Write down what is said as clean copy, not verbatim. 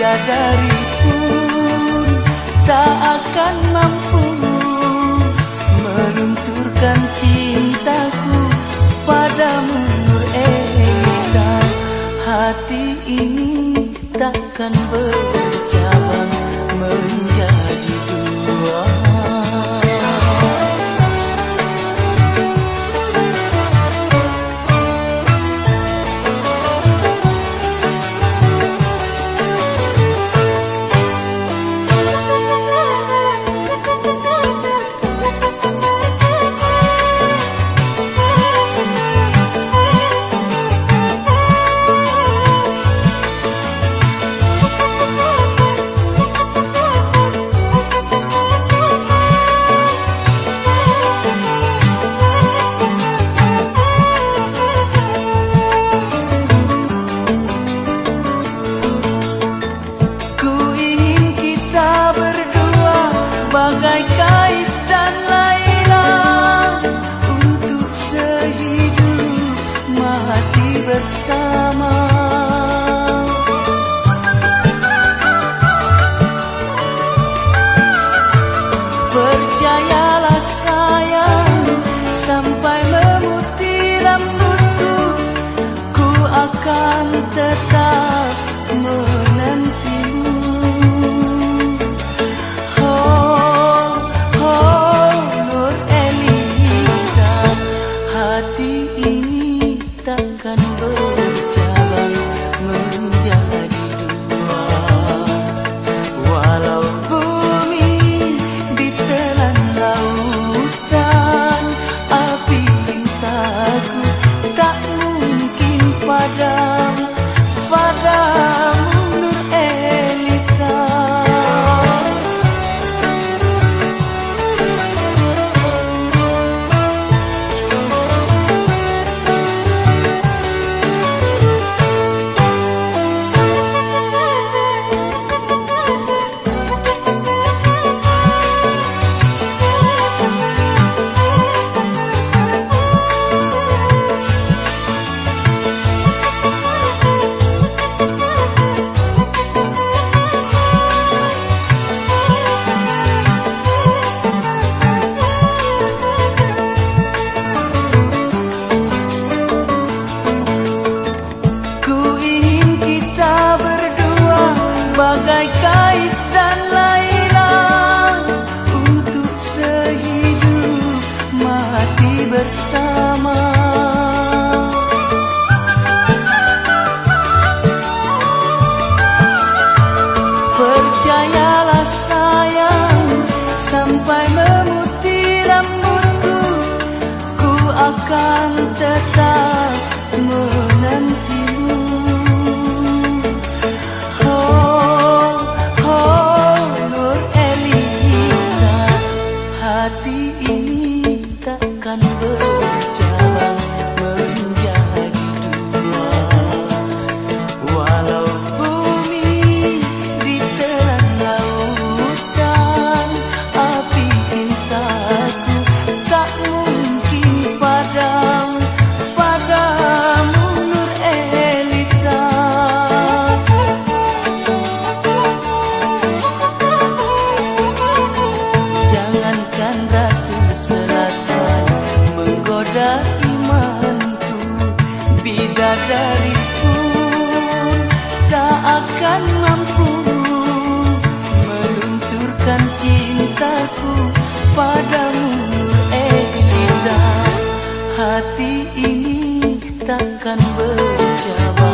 bidadari pun tak akan mampu melunturkan cintaku padamu Nur Elita. Hati ini takkan bercabang menjadi dua. Bagai Kais dan Laila, untuk sehidup mati bersama. Percayalah sayang, sampai memutih rambutku, ku akan tetap menantimu. Hati ini takkan bercabang menjadi dua. Walau bumi ditelan lautan, api cintaku tak mungkin padam padamu Nur Elita. Bagai Kais dan Laila, untuk sehidup mati bersama. Percayalah sayang, sampai memutih rambutku, ku akan tetap menantimu. Hati ini takkan bercabang menjadi dua. Walau bumi ditelan lautan, api cintaku tak mungkin padam padamu Nur Elita. Jangankan Ratu Selatan menggoda imanku, bidadari pun tak akan mampu melunturkan cintaku padamu Nur Elita. Hati ini takkan bercabang